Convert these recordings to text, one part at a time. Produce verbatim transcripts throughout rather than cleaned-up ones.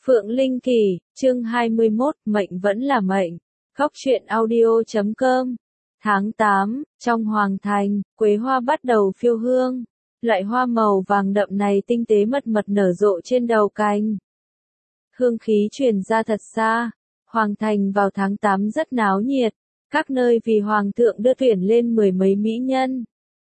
Phượng Linh Kỳ, chương hai mươi mốt, mệnh vẫn là mệnh. Góc truyện audio chấm com. Tháng tám, trong hoàng thành, quế hoa bắt đầu phiêu hương. Loại hoa màu vàng đậm này tinh tế mật mật nở rộ trên đầu cành. Hương khí truyền ra thật xa. Hoàng thành vào tháng tám rất náo nhiệt. Các nơi vì hoàng thượng đưa tuyển lên mười mấy mỹ nhân.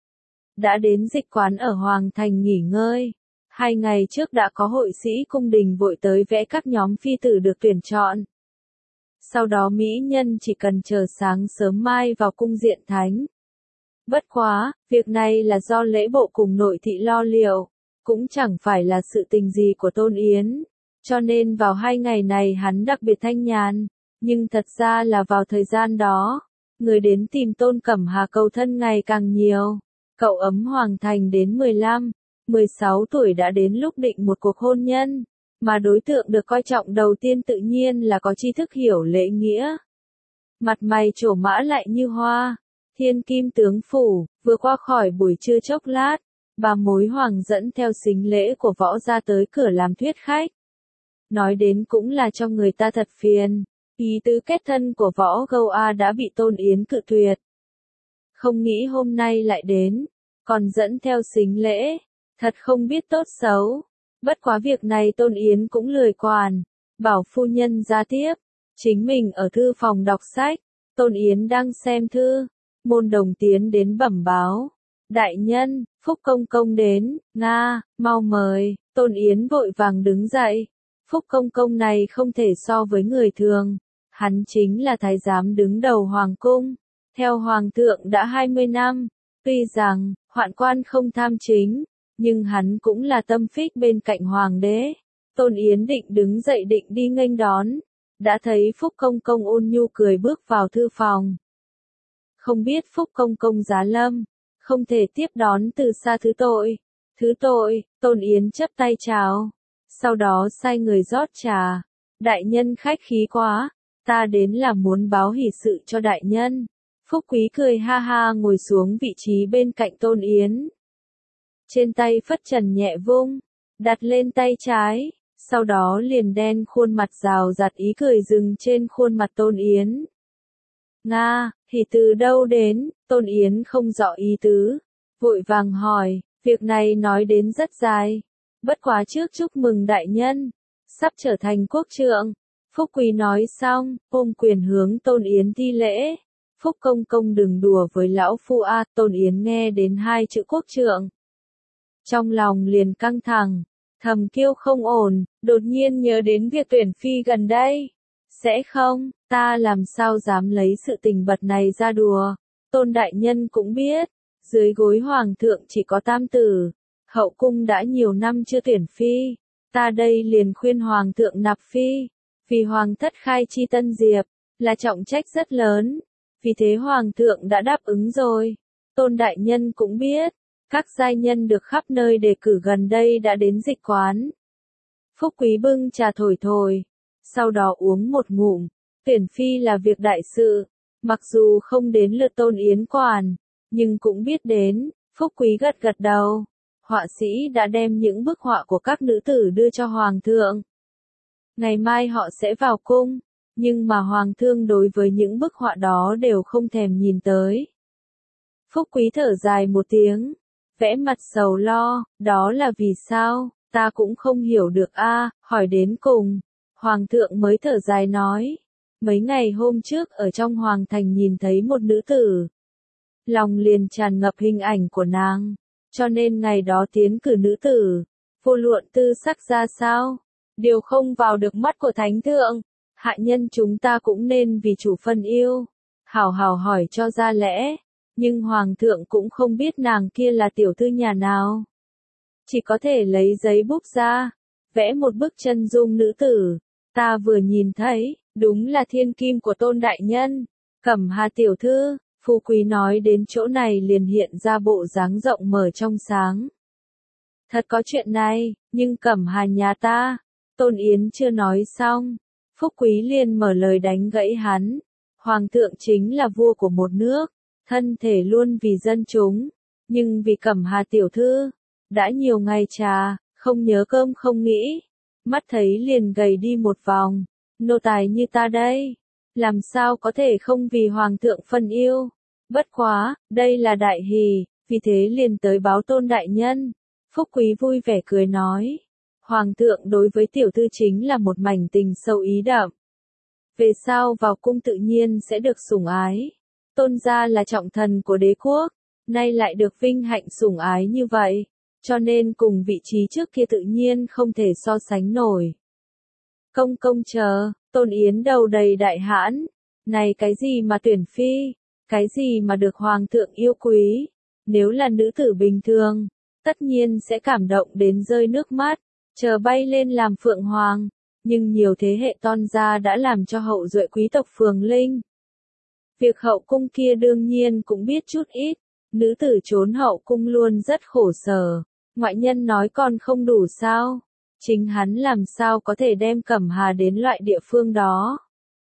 Đã đến dịch quán ở hoàng thành nghỉ ngơi. Hai ngày trước đã có hội sĩ cung đình vội tới vẽ các nhóm phi tử được tuyển chọn. Sau đó mỹ nhân chỉ cần chờ sáng sớm mai vào cung diện thánh. Bất quá, việc này là do lễ bộ cùng nội thị lo liệu, cũng chẳng phải là sự tình gì của Tôn Yến, cho nên vào hai ngày này hắn đặc biệt thanh nhàn, nhưng thật ra là vào thời gian đó, người đến tìm Tôn Cẩm Hà cầu thân ngày càng nhiều. Cậu ấm hoàng thành đến mười lăm, mười sáu tuổi đã đến lúc định một cuộc hôn nhân, mà đối tượng được coi trọng đầu tiên tự nhiên là có tri thức hiểu lễ nghĩa. Mặt mày trổ mã lại như hoa, thiên kim tướng phủ, vừa qua khỏi buổi trưa chốc lát, bà mối hoàng dẫn theo sính lễ của võ ra tới cửa làm thuyết khách. Nói đến cũng là cho người ta thật phiền, ý tứ kết thân của võ Gâu A đã bị Tôn Yến cự tuyệt. Không nghĩ hôm nay lại đến, còn dẫn theo sính lễ. Thật không biết tốt xấu. Bất quá việc này Tôn Yến cũng lười quản. Bảo phu nhân ra tiếp. Chính mình ở thư phòng đọc sách. Tôn Yến đang xem thư. Môn Đồng tiến đến bẩm báo. Đại nhân, Phúc Công Công đến. Nga, mau mời. Tôn Yến vội vàng đứng dậy. Phúc Công Công này không thể so với người thường. Hắn chính là thái giám đứng đầu hoàng cung. Theo hoàng thượng đã hai mươi năm. Tuy rằng, hoạn quan không tham chính. Nhưng hắn cũng là tâm phích bên cạnh hoàng đế. Tôn Yến định đứng dậy định đi nghênh đón. Đã thấy Phúc Công Công ôn nhu cười bước vào thư phòng. Không biết Phúc Công Công giá lâm. Không thể tiếp đón từ xa thứ tội. Thứ tội, Tôn Yến chấp tay chào. Sau đó sai người rót trà. Đại nhân khách khí quá. Ta đến là muốn báo hỷ sự cho đại nhân. Phúc Quý cười ha ha ngồi xuống vị trí bên cạnh Tôn Yến. Trên tay phất trần nhẹ vung, đặt lên tay trái, sau đó liền đen khuôn mặt rào rạt ý cười dừng trên khuôn mặt Tôn Yến. Nga, thì từ đâu đến, Tôn Yến không rõ ý tứ, vội vàng hỏi, việc này nói đến rất dài, bất quá trước chúc mừng đại nhân, sắp trở thành quốc trượng. Phúc Quý nói xong, ôm quyền hướng Tôn Yến thi lễ. Phúc Công Công đừng đùa với lão phu a. Tôn Yến nghe đến hai chữ quốc trượng. Trong lòng liền căng thẳng, thầm kêu không ổn, đột nhiên nhớ đến việc tuyển phi gần đây. Sẽ không, ta làm sao dám lấy sự tình bật này ra đùa. Tôn đại nhân cũng biết, dưới gối hoàng thượng chỉ có tam tử, hậu cung đã nhiều năm chưa tuyển phi. Ta đây liền khuyên hoàng thượng nạp phi, vì hoàng thất khai chi tân diệp, là trọng trách rất lớn. Vì thế hoàng thượng đã đáp ứng rồi. Tôn đại nhân cũng biết. Các giai nhân được khắp nơi đề cử gần đây đã đến dịch quán. Phúc Quý bưng trà thổi thổi, sau đó uống một ngụm. Tuyển phi là việc đại sự, mặc dù không đến lượt Tôn Yến quản, nhưng cũng biết đến. Phúc Quý gật gật đầu. Họa sĩ đã đem những bức họa của các nữ tử đưa cho hoàng thượng. Ngày mai họ sẽ vào cung, nhưng mà hoàng thượng đối với những bức họa đó đều không thèm nhìn tới. Phúc Quý thở dài một tiếng. Vẽ mặt sầu lo, đó là vì sao, ta cũng không hiểu được a. Hỏi đến cùng, hoàng thượng mới thở dài nói, mấy ngày hôm trước ở trong hoàng thành nhìn thấy một nữ tử, lòng liền tràn ngập hình ảnh của nàng, cho nên ngày đó tiến cử nữ tử, vô luận tư sắc ra sao, đều không vào được mắt của thánh thượng, hạ nhân chúng ta cũng nên vì chủ phân yêu, hảo hảo hỏi cho ra lẽ. Nhưng hoàng thượng cũng không biết nàng kia là tiểu thư nhà nào. Chỉ có thể lấy giấy bút ra, vẽ một bức chân dung nữ tử. Ta vừa nhìn thấy, đúng là thiên kim của Tôn đại nhân. Cẩm Hà tiểu thư, Phú Quý nói đến chỗ này liền hiện ra bộ dáng rộng mở trong sáng. Thật có chuyện này, nhưng Cẩm Hà nhà ta, Tôn Yến chưa nói xong. Phúc Quý liền mở lời đánh gãy hắn. Hoàng thượng chính là vua của một nước. Thân thể luôn vì dân chúng, nhưng vì Cẩm Hà tiểu thư, đã nhiều ngày trà, không nhớ cơm không nghĩ. mắt thấy liền gầy đi một vòng, nô tài như ta đây, làm sao có thể không vì hoàng thượng phân yêu, bất quá, đây là đại hỷ, vì thế liền tới báo Tôn đại nhân. Phúc Quý vui vẻ cười nói, hoàng thượng đối với tiểu thư chính là một mảnh tình sâu ý đậm. Về sau vào cung tự nhiên sẽ được sủng ái. Tôn gia là trọng thần của đế quốc, nay lại được vinh hạnh sủng ái như vậy, cho nên cùng vị trí trước kia tự nhiên không thể so sánh nổi. Công công chờ, Tôn Yến đầu đầy đại hãn, này cái gì mà tuyển phi, cái gì mà được hoàng thượng yêu quý, nếu là nữ tử bình thường, tất nhiên sẽ cảm động đến rơi nước mắt, chờ bay lên làm phượng hoàng, nhưng nhiều thế hệ Tôn gia đã làm cho hậu duệ quý tộc phường linh. Việc hậu cung kia đương nhiên cũng biết chút ít, nữ tử trốn hậu cung luôn rất khổ sở, ngoại nhân nói còn không đủ sao, chính hắn làm sao có thể đem Cẩm Hà đến loại địa phương đó.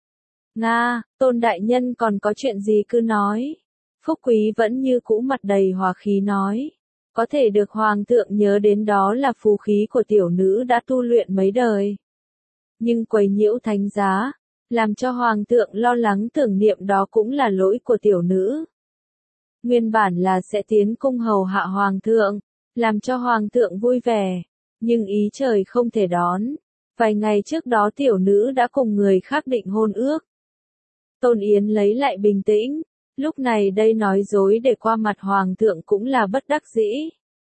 Nga, Tôn đại nhân còn có chuyện gì cứ nói. Phúc Quý vẫn như cũ mặt đầy hòa khí nói, có thể được hoàng thượng nhớ đến đó là phú khí của tiểu nữ đã tu luyện mấy đời. Nhưng quấy nhiễu thánh giá, làm cho hoàng thượng lo lắng tưởng niệm đó cũng là lỗi của tiểu nữ. Nguyên bản là sẽ tiến cung hầu hạ hoàng thượng, làm cho hoàng thượng vui vẻ, nhưng ý trời không thể đón. Vài ngày trước đó tiểu nữ đã cùng người khác định hôn ước. Tôn Yến lấy lại bình tĩnh, lúc này đây nói dối để qua mặt hoàng thượng cũng là bất đắc dĩ.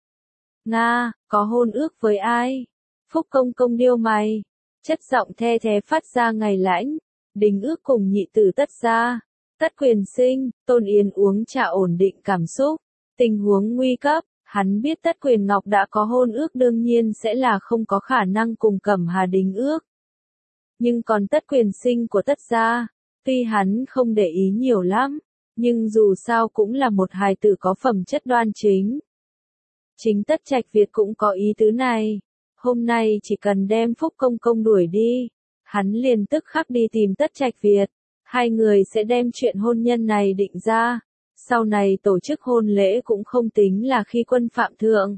Nga, có hôn ước với ai? Phúc công công điêu mày, chất giọng the thế phát ra ngày lãnh, đính ước cùng nhị tử Tất gia, Tất Quyền Sinh. Tôn Yến uống trà ổn định cảm xúc, tình huống nguy cấp, hắn biết Tất Quyền Ngọc đã có hôn ước đương nhiên sẽ là không có khả năng cùng Cẩm Hà đính ước. Nhưng còn Tất Quyền Sinh của Tất gia, tuy hắn không để ý nhiều lắm, nhưng dù sao cũng là một hài tử có phẩm chất đoan chính. Chính Tất Trạch Việt cũng có ý tứ này, hôm nay chỉ cần đem Phúc công công đuổi đi, hắn liền tức khắc đi tìm Tất Trạch Việt, hai người sẽ đem chuyện hôn nhân này định ra, sau này tổ chức hôn lễ cũng không tính là khi quân phạm thượng.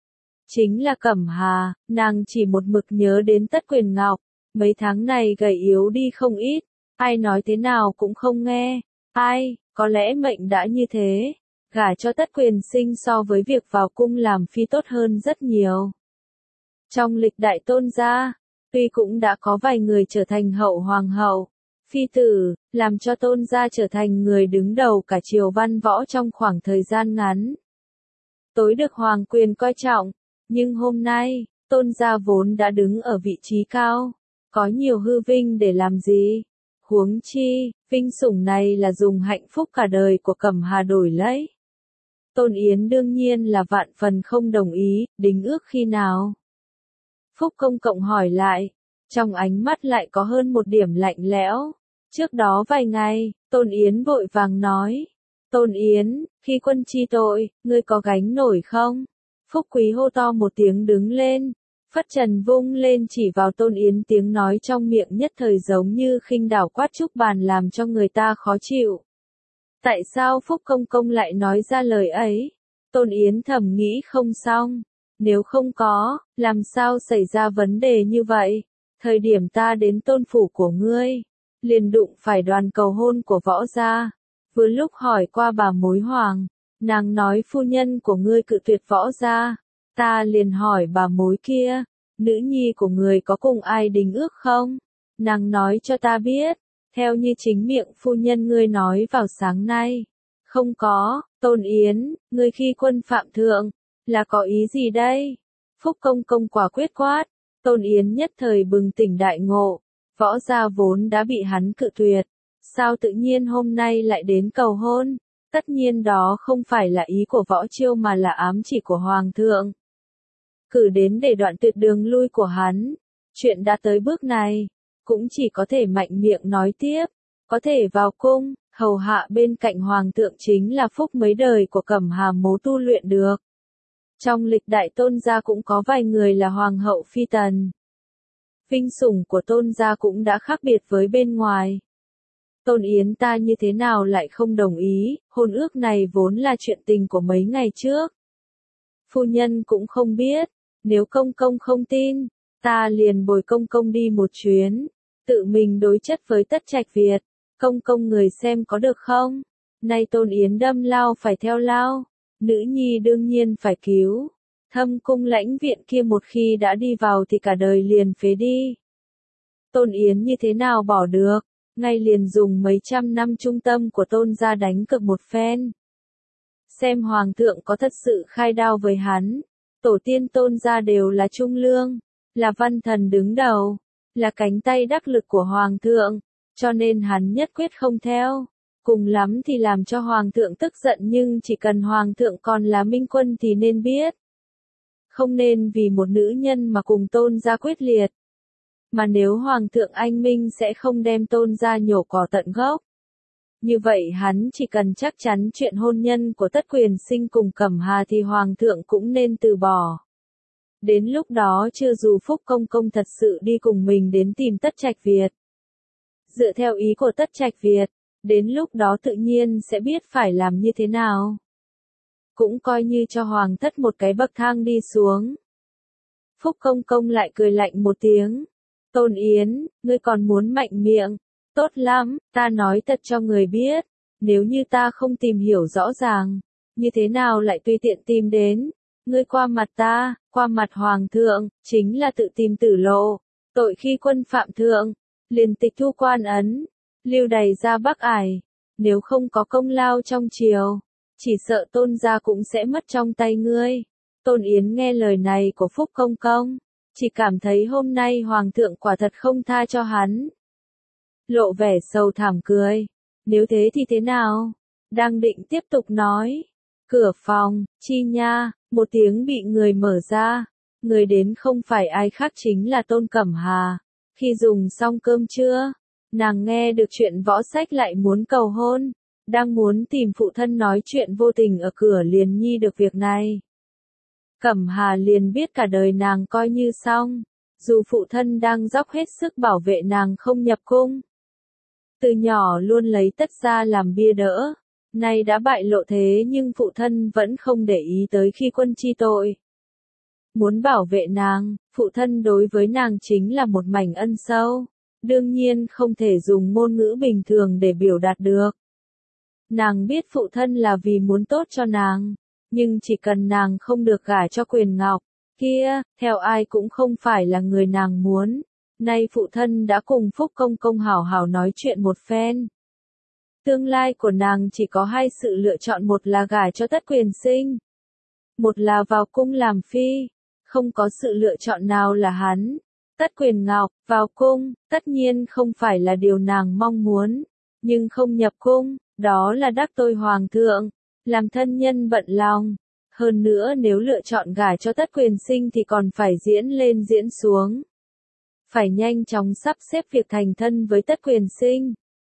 Chính là Cẩm Hà, nàng chỉ một mực nhớ đến Tất Quyền Ngọc, mấy tháng này gầy yếu đi không ít, ai nói thế nào cũng không nghe, ai, có lẽ mệnh đã như thế, gả cho Tất Quyền Sinh so với việc vào cung làm phi tốt hơn rất nhiều. Trong lịch đại Tôn gia, tuy cũng đã có vài người trở thành hậu hoàng hậu, phi tử, làm cho Tôn gia trở thành người đứng đầu cả triều văn võ trong khoảng thời gian ngắn. Tối được hoàng quyền coi trọng, nhưng hôm nay, Tôn gia vốn đã đứng ở vị trí cao, có nhiều hư vinh để làm gì? Huống chi, vinh sủng này là dùng hạnh phúc cả đời của Cẩm Hà đổi lấy. Tôn Yến đương nhiên là vạn phần không đồng ý, đính ước khi nào? Phúc công cộng hỏi lại, trong ánh mắt lại có hơn một điểm lạnh lẽo. Trước đó vài ngày, Tôn Yến vội vàng nói. Tôn Yến, khi quân chi tội, ngươi có gánh nổi không? Phúc Quý hô to một tiếng đứng lên, phất trần vung lên chỉ vào Tôn Yến, tiếng nói trong miệng nhất thời giống như khinh đảo quát trúc bàn làm cho người ta khó chịu. Tại sao Phúc công công lại nói ra lời ấy? Tôn Yến thầm nghĩ không xong. Nếu không có, làm sao xảy ra vấn đề như vậy? Thời điểm ta đến tôn phủ của ngươi, liền đụng phải đoàn cầu hôn của võ gia. Vừa lúc hỏi qua bà mối hoàng, nàng nói phu nhân của ngươi cự tuyệt võ gia. Ta liền hỏi bà mối kia, nữ nhi của người có cùng ai đính ước không? Nàng nói cho ta biết, theo như chính miệng phu nhân ngươi nói vào sáng nay. Không có, Tôn Yến, ngươi khi quân phạm thượng, là có ý gì đây? Phúc công công quả quyết quát, Tôn Yến nhất thời bừng tỉnh đại ngộ, võ gia vốn đã bị hắn cự tuyệt, sao tự nhiên hôm nay lại đến cầu hôn? Tất nhiên đó không phải là ý của võ chiêu mà là ám chỉ của hoàng thượng. Cử đến để đoạn tuyệt đường lui của hắn, chuyện đã tới bước này, cũng chỉ có thể mạnh miệng nói tiếp, có thể vào cung, hầu hạ bên cạnh hoàng thượng chính là phúc mấy đời của Cẩm Hà mố tu luyện được. Trong lịch đại Tôn gia cũng có vài người là hoàng hậu phi tần. Vinh sủng của Tôn gia cũng đã khác biệt với bên ngoài. Tôn Yến ta như thế nào lại không đồng ý, hôn ước này vốn là chuyện tình của mấy ngày trước. Phu nhân cũng không biết, nếu công công không tin, ta liền bồi công công đi một chuyến, tự mình đối chất với Tất Trạch Việt, công công người xem có được không? Nay Tôn Yến đâm lao phải theo lao, nữ nhi đương nhiên phải cứu. Thâm cung lãnh viện kia một khi đã đi vào thì cả đời liền phế đi. Tôn Yến như thế nào bỏ được, ngay liền dùng mấy trăm năm trung tâm của Tôn gia đánh cược một phen. Xem hoàng thượng có thật sự khai đao với hắn, tổ tiên Tôn gia đều là trung lương, là văn thần đứng đầu, là cánh tay đắc lực của hoàng thượng, cho nên hắn nhất quyết không theo. Cùng lắm thì làm cho hoàng thượng tức giận, nhưng chỉ cần hoàng thượng còn là minh quân thì nên biết. Không nên vì một nữ nhân mà cùng Tôn gia quyết liệt. Mà nếu hoàng thượng anh minh sẽ không đem Tôn gia nhổ cỏ tận gốc. Như vậy hắn chỉ cần chắc chắn chuyện hôn nhân của Tất Quyền Sinh cùng Cẩm Hà thì hoàng thượng cũng nên từ bỏ. Đến lúc đó chưa dù Phúc Công Công thật sự đi cùng mình đến tìm Tất Trạch Việt. Dựa theo ý của Tất Trạch Việt, đến lúc đó tự nhiên sẽ biết phải làm như thế nào. Cũng coi như cho hoàng thất một cái bậc thang đi xuống. Phúc Công Công lại cười lạnh một tiếng. Tôn Yến, ngươi còn muốn mạnh miệng. Tốt lắm, ta nói thật cho người biết. Nếu như ta không tìm hiểu rõ ràng, như thế nào lại tùy tiện tìm đến. Ngươi qua mặt ta, qua mặt hoàng thượng, chính là tự tìm tử lộ. Tội khi quân phạm thượng, liền tịch thu quan ấn, lưu đày ra Bắc Ải. Nếu không có công lao trong triều, chỉ sợ Tôn gia cũng sẽ mất trong tay ngươi. Tôn Yến nghe lời này của Phúc Công Công, chỉ cảm thấy hôm nay hoàng thượng quả thật không tha cho hắn. Lộ vẻ sầu thảm cười. Nếu thế thì thế nào? Đang định tiếp tục nói. Cửa phòng, chi nha, một tiếng bị người mở ra. Người đến không phải ai khác chính là Tôn Cẩm Hà. Khi dùng xong cơm trưa, nàng nghe được chuyện võ sách lại muốn cầu hôn. Đang muốn tìm phụ thân nói chuyện vô tình ở cửa liền nhi được việc này. Cẩm Hà liền biết cả đời nàng coi như xong. Dù phụ thân đang dốc hết sức bảo vệ nàng không nhập cung. Từ nhỏ luôn lấy Tất gia làm bia đỡ. Nay đã bại lộ thế nhưng phụ thân vẫn không để ý tới khi quân chi tội. Muốn bảo vệ nàng, phụ thân đối với nàng chính là một mảnh ân sâu. Đương nhiên không thể dùng ngôn ngữ bình thường để biểu đạt được. Nàng biết phụ thân là vì muốn tốt cho nàng. Nhưng chỉ cần nàng không được gả cho Quyền Ngọc, kia, theo ai cũng không phải là người nàng muốn. Nay phụ thân đã cùng Phúc Công Công hảo hảo nói chuyện một phen. Tương lai của nàng chỉ có hai sự lựa chọn, một là gả cho Tất Quyền Sinh, một là vào cung làm phi. Không có sự lựa chọn nào là hắn. Tất Quyền Ngọc, vào cung, tất nhiên không phải là điều nàng mong muốn. Nhưng không nhập cung, đó là đắc tội hoàng thượng, làm thân nhân bận lòng. Hơn nữa nếu lựa chọn gả cho Tất Quyền Sinh thì còn phải diễn lên diễn xuống. Phải nhanh chóng sắp xếp việc thành thân với Tất Quyền Sinh.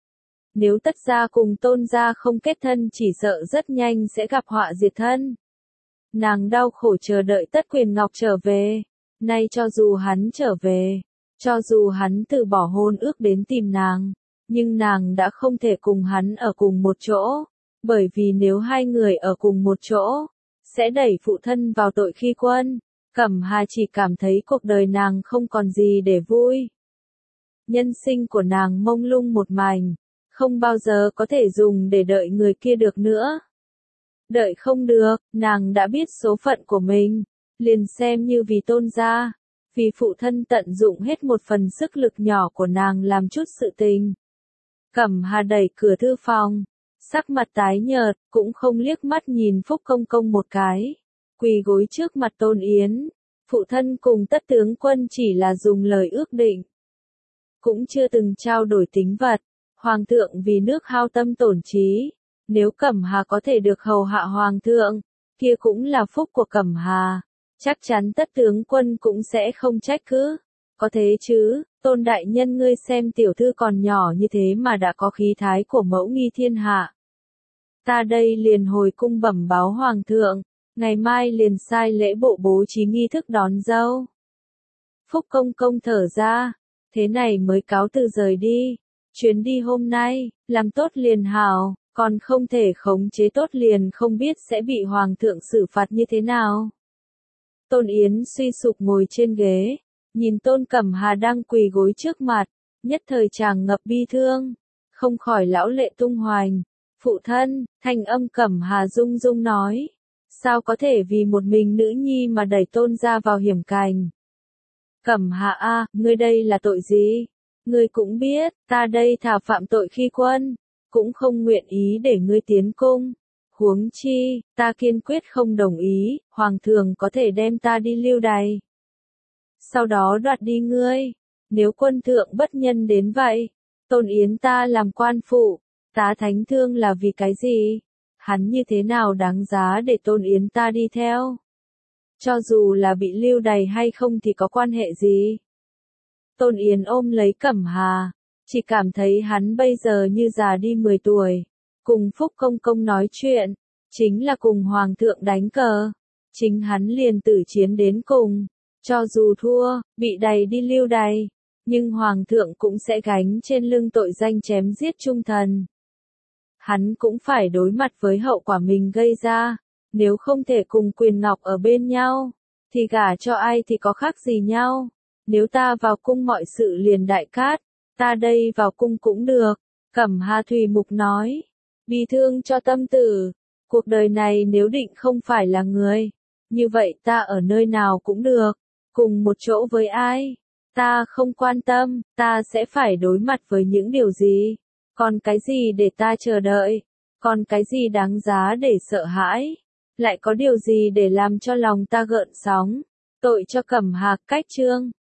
Nếu Tất gia cùng Tôn gia không kết thân chỉ sợ rất nhanh sẽ gặp họa diệt thân. Nàng đau khổ chờ đợi Tất Quyền Ngọc trở về. Nay cho dù hắn trở về, cho dù hắn từ bỏ hôn ước đến tìm nàng, nhưng nàng đã không thể cùng hắn ở cùng một chỗ. Bởi vì nếu hai người ở cùng một chỗ, sẽ đẩy phụ thân vào tội khi quân. Cẩm Hà chỉ cảm thấy cuộc đời nàng không còn gì để vui. Nhân sinh của nàng mông lung một mảnh, không bao giờ có thể dùng để đợi người kia được nữa. Đợi không được, nàng đã biết số phận của mình, liền xem như vì Tôn gia, vì phụ thân tận dụng hết một phần sức lực nhỏ của nàng làm chút sự tình. Cẩm Hà đẩy cửa thư phòng, sắc mặt tái nhợt, cũng không liếc mắt nhìn Phúc Công Công một cái, quỳ gối trước mặt Tôn Yến. Phụ thân cùng Tất tướng quân chỉ là dùng lời ước định, cũng chưa từng trao đổi tính vật. Hoàng thượng vì nước hao tâm tổn trí, nếu Cẩm Hà có thể được hầu hạ hoàng thượng, kia cũng là phúc của Cẩm Hà. Chắc chắn Tất tướng quân cũng sẽ không trách cứ. Có thế chứ, Tôn đại nhân ngươi xem tiểu thư còn nhỏ như thế mà đã có khí thái của mẫu nghi thiên hạ. Ta đây liền hồi cung bẩm báo hoàng thượng, ngày mai liền sai lễ bộ bố trí nghi thức đón dâu. Phúc Công Công thở ra, thế này mới cáo từ rời đi. Chuyến đi hôm nay, làm tốt liền hảo, còn không thể khống chế tốt liền không biết sẽ bị hoàng thượng xử phạt như thế nào. Tôn Yến suy sụp ngồi trên ghế, nhìn Tôn Cẩm Hà đang quỳ gối trước mặt, nhất thời tràn ngập bi thương, không khỏi lão lệ tung hoành. Phụ thân, thanh âm Cẩm Hà rung rung nói, sao có thể vì một mình nữ nhi mà đẩy Tôn gia vào hiểm cảnh. Cẩm Hà a, ngươi đây là tội gì? Ngươi cũng biết, ta đây thà phạm tội khi quân, cũng không nguyện ý để ngươi tiến cung. Huống chi, ta kiên quyết không đồng ý, hoàng thượng có thể đem ta đi lưu đày. Sau đó đoạt đi ngươi, nếu quân thượng bất nhân đến vậy, Tôn Yến ta làm quan phụ, tá thánh thương là vì cái gì? Hắn như thế nào đáng giá để Tôn Yến ta đi theo? Cho dù là bị lưu đày hay không thì có quan hệ gì? Tôn Yến ôm lấy Cẩm Hà, chỉ cảm thấy hắn bây giờ như già đi mười tuổi. Cùng Phúc Công Công nói chuyện, chính là cùng Hoàng thượng đánh cờ. Chính hắn liền tử chiến đến cùng. Cho dù thua, bị đày đi lưu đày, nhưng Hoàng thượng cũng sẽ gánh trên lưng tội danh chém giết trung thần. Hắn cũng phải đối mặt với hậu quả mình gây ra. Nếu không thể cùng Quyền Ngọc ở bên nhau, thì gả cho ai thì có khác gì nhau. Nếu ta vào cung mọi sự liền đại cát, ta đây vào cung cũng được. Cẩm Hà Thùy Mục nói, bi thương cho tâm tử, cuộc đời này nếu định không phải là người, như vậy ta ở nơi nào cũng được, cùng một chỗ với ai, ta không quan tâm, ta sẽ phải đối mặt với những điều gì, còn cái gì để ta chờ đợi, còn cái gì đáng giá để sợ hãi, lại có điều gì để làm cho lòng ta gợn sóng, tội cho Cẩm Hà cách chương.